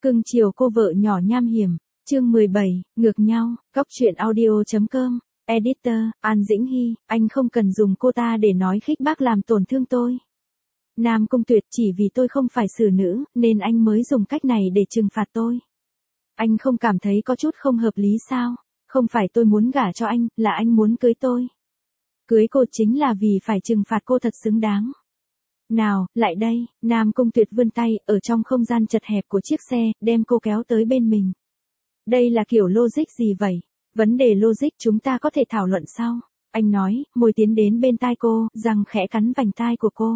Cưng chiều cô vợ nhỏ nham hiểm. Chương 17, ngược nhau. Góc truyện audio.com. Editor, An Dĩnh Hy, anh không cần dùng cô ta để nói khích bác làm tổn thương tôi. Nam Cung Tuyệt, chỉ vì tôi không phải xử nữ, nên anh mới dùng cách này để trừng phạt tôi. Anh không cảm thấy có chút không hợp lý sao? Không phải tôi muốn gả cho anh, là anh muốn cưới tôi. Cưới cô chính là vì phải trừng phạt cô thật xứng đáng. Nào, lại đây, Nam Cung Tuyệt vươn tay, ở trong không gian chật hẹp của chiếc xe, đem cô kéo tới bên mình. Đây là kiểu logic gì vậy? Vấn đề logic chúng ta có thể thảo luận sau. Anh nói, môi tiến đến bên tai cô, răng khẽ cắn vành tai của cô.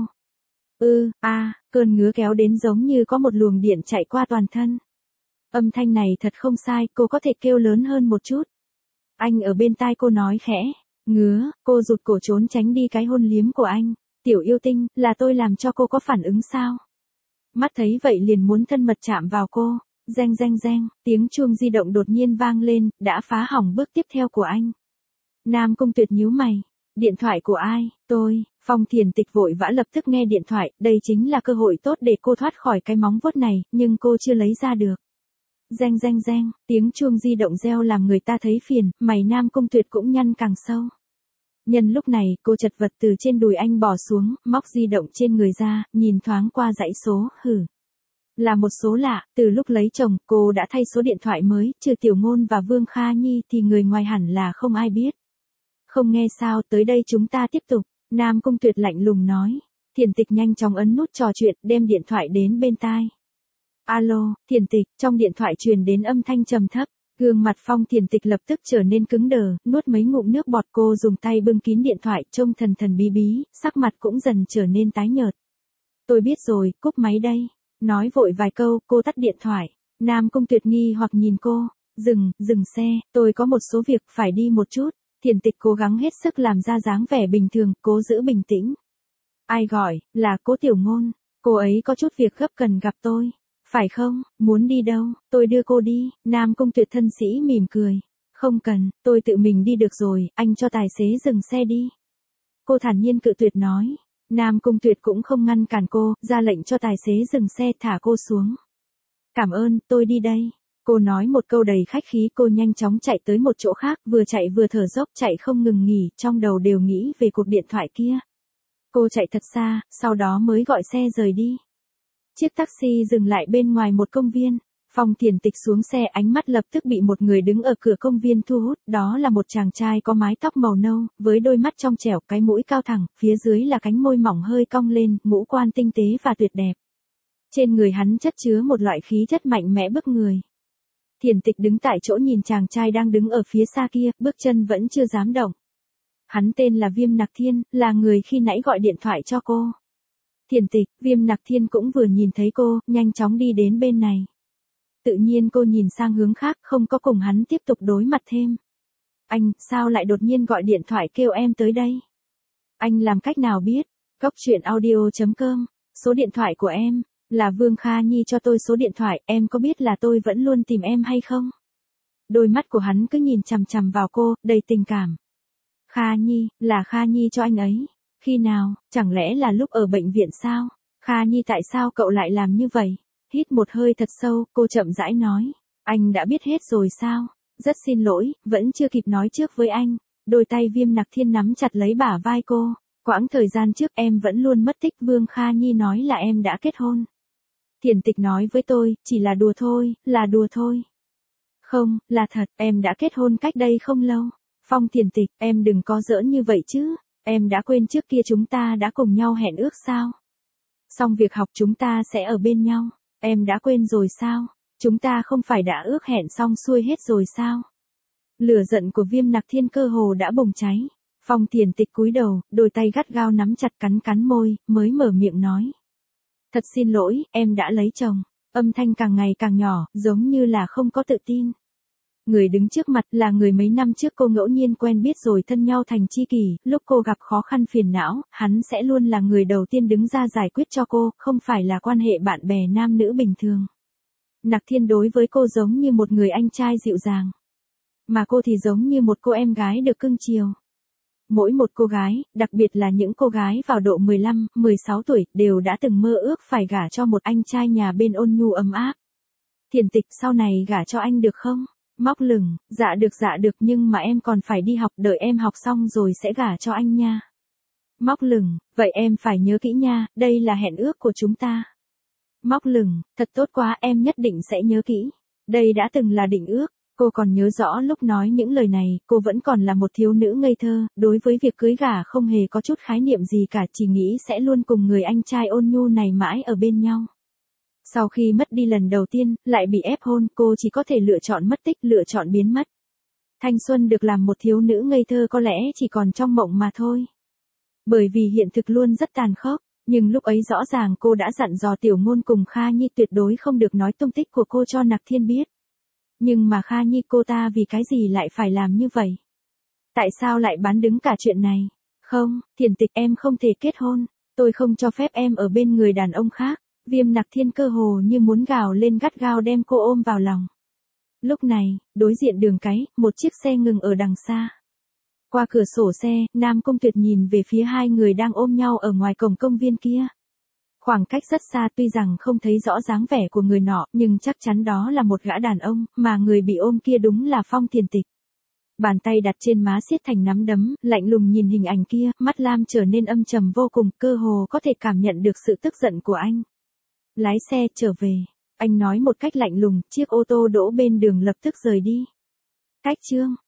Cơn ngứa kéo đến giống như có một luồng điện chạy qua toàn thân. Âm thanh này thật không sai, cô có thể kêu lớn hơn một chút. Anh ở bên tai cô nói khẽ, ngứa, cô rụt cổ trốn tránh đi cái hôn liếm của anh. Tiểu yêu tinh, là tôi làm cho cô có phản ứng sao? Mắt thấy vậy liền muốn thân mật chạm vào cô. Reng reng reng, tiếng chuông di động đột nhiên vang lên, đã phá hỏng bước tiếp theo của anh. Nam Cung Tuyệt nhíu mày. Điện thoại của ai? Tôi. Phong Thiền Tịch vội vã lập tức nghe điện thoại, đây chính là cơ hội tốt để cô thoát khỏi cái móng vuốt này, nhưng cô chưa lấy ra được. Reng reng reng, tiếng chuông di động reo làm người ta thấy phiền, mày Nam Cung Tuyệt cũng nhăn càng sâu. Nhân lúc này, cô chật vật từ trên đùi anh bỏ xuống, móc di động trên người ra, nhìn thoáng qua dãy số, là một số lạ, từ lúc lấy chồng, cô đã thay số điện thoại mới, trừ Tiểu Ngôn và Vương Kha Nhi thì người ngoài hẳn là không ai biết. Không nghe sao, tới đây chúng ta tiếp tục, Nam Cung Tuyệt lạnh lùng nói. Thiền Tịch nhanh chóng ấn nút trò chuyện, đem điện thoại đến bên tai. Alo, Thiền Tịch, trong điện thoại truyền đến âm thanh trầm thấp. Gương mặt Phong Thiền Tịch lập tức trở nên cứng đờ, nuốt mấy ngụm nước bọt, cô dùng tay bưng kín điện thoại, trông thần thần bí bí, sắc mặt cũng dần trở nên tái nhợt. Tôi biết rồi, cúp máy đây. Nói vội vài câu, cô tắt điện thoại. Nam Cung Tuyệt nghi hoặc nhìn cô. Dừng xe, tôi có một số việc phải đi một chút. Thiền Tịch cố gắng hết sức làm ra dáng vẻ bình thường, cố giữ bình tĩnh. Ai gọi, là Cố Tiểu Ngôn. Cô ấy có chút việc gấp cần gặp tôi. Phải không, muốn đi đâu, tôi đưa cô đi. Nam Cung Tuyệt thân sĩ mỉm cười. Không cần, tôi tự mình đi được rồi, anh cho tài xế dừng xe đi. Cô thản nhiên cự tuyệt nói. Nam Cung Tuyệt cũng không ngăn cản cô, ra lệnh cho tài xế dừng xe thả cô xuống. Cảm ơn, tôi đi đây. Cô nói một câu đầy khách khí, cô nhanh chóng chạy tới một chỗ khác, vừa chạy vừa thở dốc, chạy không ngừng nghỉ, trong đầu đều nghĩ về cuộc điện thoại kia. Cô chạy thật xa, sau đó mới gọi xe rời đi. Chiếc taxi dừng lại bên ngoài một công viên. Phong Thiền Tịch xuống xe, ánh mắt lập tức bị một người đứng ở cửa công viên thu hút, đó là một chàng trai có mái tóc màu nâu, với đôi mắt trong trẻo, cái mũi cao thẳng, phía dưới là cánh môi mỏng hơi cong lên, ngũ quan tinh tế và tuyệt đẹp. Trên người hắn chất chứa một loại khí chất mạnh mẽ bức người. Thiền Tịch đứng tại chỗ nhìn chàng trai đang đứng ở phía xa kia, bước chân vẫn chưa dám động. Hắn tên là Viêm Nặc Thiên, là người khi nãy gọi điện thoại cho cô. Thiền Tịch, Viêm Nặc Thiên cũng vừa nhìn thấy cô, nhanh chóng đi đến bên này. Tự nhiên cô nhìn sang hướng khác, không có cùng hắn tiếp tục đối mặt thêm. Anh, sao lại đột nhiên gọi điện thoại kêu em tới đây? Anh làm cách nào biết? Góc truyện audio.com, số điện thoại của em, là Vương Kha Nhi cho tôi số điện thoại, em có biết là tôi vẫn luôn tìm em hay không? Đôi mắt của hắn cứ nhìn chằm chằm vào cô, đầy tình cảm. Kha Nhi, là Kha Nhi cho anh ấy. Khi nào, chẳng lẽ là lúc ở bệnh viện sao? Kha Nhi, tại sao cậu lại làm như vậy? Hít một hơi thật sâu, cô chậm rãi nói. Anh đã biết hết rồi sao? Rất xin lỗi, vẫn chưa kịp nói trước với anh. Đôi tay Viêm Nặc Thiên nắm chặt lấy bả vai cô. Quãng thời gian trước em vẫn luôn mất tích, Vương Kha Nhi nói là em đã kết hôn. Thiền Tịch nói với tôi, chỉ là đùa thôi, là đùa thôi. Không, là thật, em đã kết hôn cách đây không lâu. Phong Thiền Tịch, em đừng có giỡn như vậy chứ. Em đã quên trước kia chúng ta đã cùng nhau hẹn ước sao? Xong việc học chúng ta sẽ ở bên nhau. Em đã quên rồi sao? Chúng ta không phải đã ước hẹn xong xuôi hết rồi sao? Lửa giận của Viêm Nặc Thiên cơ hồ đã bùng cháy. Phong Thiền Tịch cúi đầu, đôi tay gắt gao nắm chặt cắn môi, mới mở miệng nói. Thật xin lỗi, em đã lấy chồng. Âm thanh càng ngày càng nhỏ, giống như là không có tự tin. Người đứng trước mặt là người mấy năm trước cô ngẫu nhiên quen biết rồi thân nhau thành tri kỷ, lúc cô gặp khó khăn phiền não, hắn sẽ luôn là người đầu tiên đứng ra giải quyết cho cô, không phải là quan hệ bạn bè nam nữ bình thường. Nặc Thiên đối với cô giống như một người anh trai dịu dàng. Mà cô thì giống như một cô em gái được cưng chiều. Mỗi một cô gái, đặc biệt là những cô gái vào độ 15, 16 tuổi, đều đã từng mơ ước phải gả cho một anh trai nhà bên ôn nhu ấm áp. Thiền Tịch sau này gả cho anh được không? Móc lửng, dạ được nhưng mà em còn phải đi học, đợi em học xong rồi sẽ gả cho anh nha. Móc lửng, vậy em phải nhớ kỹ nha, đây là hẹn ước của chúng ta. Móc lửng, thật tốt quá, em nhất định sẽ nhớ kỹ. Đây đã từng là định ước. Cô còn nhớ rõ lúc nói những lời này, cô vẫn còn là một thiếu nữ ngây thơ, đối với việc cưới gả không hề có chút khái niệm gì cả, chỉ nghĩ sẽ luôn cùng người anh trai ôn nhu này mãi ở bên nhau. Sau khi mất đi lần đầu tiên, lại bị ép hôn, cô chỉ có thể lựa chọn mất tích, lựa chọn biến mất. Thanh xuân được làm một thiếu nữ ngây thơ có lẽ chỉ còn trong mộng mà thôi. Bởi vì hiện thực luôn rất tàn khốc, nhưng lúc ấy rõ ràng cô đã dặn dò Tiểu Ngôn cùng Kha Nhi tuyệt đối không được nói tung tích của cô cho Nặc Thiên biết. Nhưng mà Kha Nhi cô ta vì cái gì lại phải làm như vậy? Tại sao lại bán đứng cả chuyện này? Không, Thiền Tịch, em không thể kết hôn. Tôi không cho phép em ở bên người đàn ông khác. Viêm Nặc Thiên cơ hồ như muốn gào lên, gắt gao đem cô ôm vào lòng. Lúc này, đối diện đường cái, một chiếc xe ngừng ở đằng xa. Qua cửa sổ xe, Nam Cung Tuyệt nhìn về phía hai người đang ôm nhau ở ngoài cổng công viên kia. Khoảng cách rất xa, tuy rằng không thấy rõ dáng vẻ của người nọ, nhưng chắc chắn đó là một gã đàn ông, mà người bị ôm kia đúng là Phong Thiền Tịch. Bàn tay đặt trên má siết thành nắm đấm, lạnh lùng nhìn hình ảnh kia, mắt Lam trở nên âm trầm vô cùng, cơ hồ có thể cảm nhận được sự tức giận của anh. Lái xe trở về, anh nói một cách lạnh lùng, chiếc ô tô đỗ bên đường lập tức rời đi. Cách chương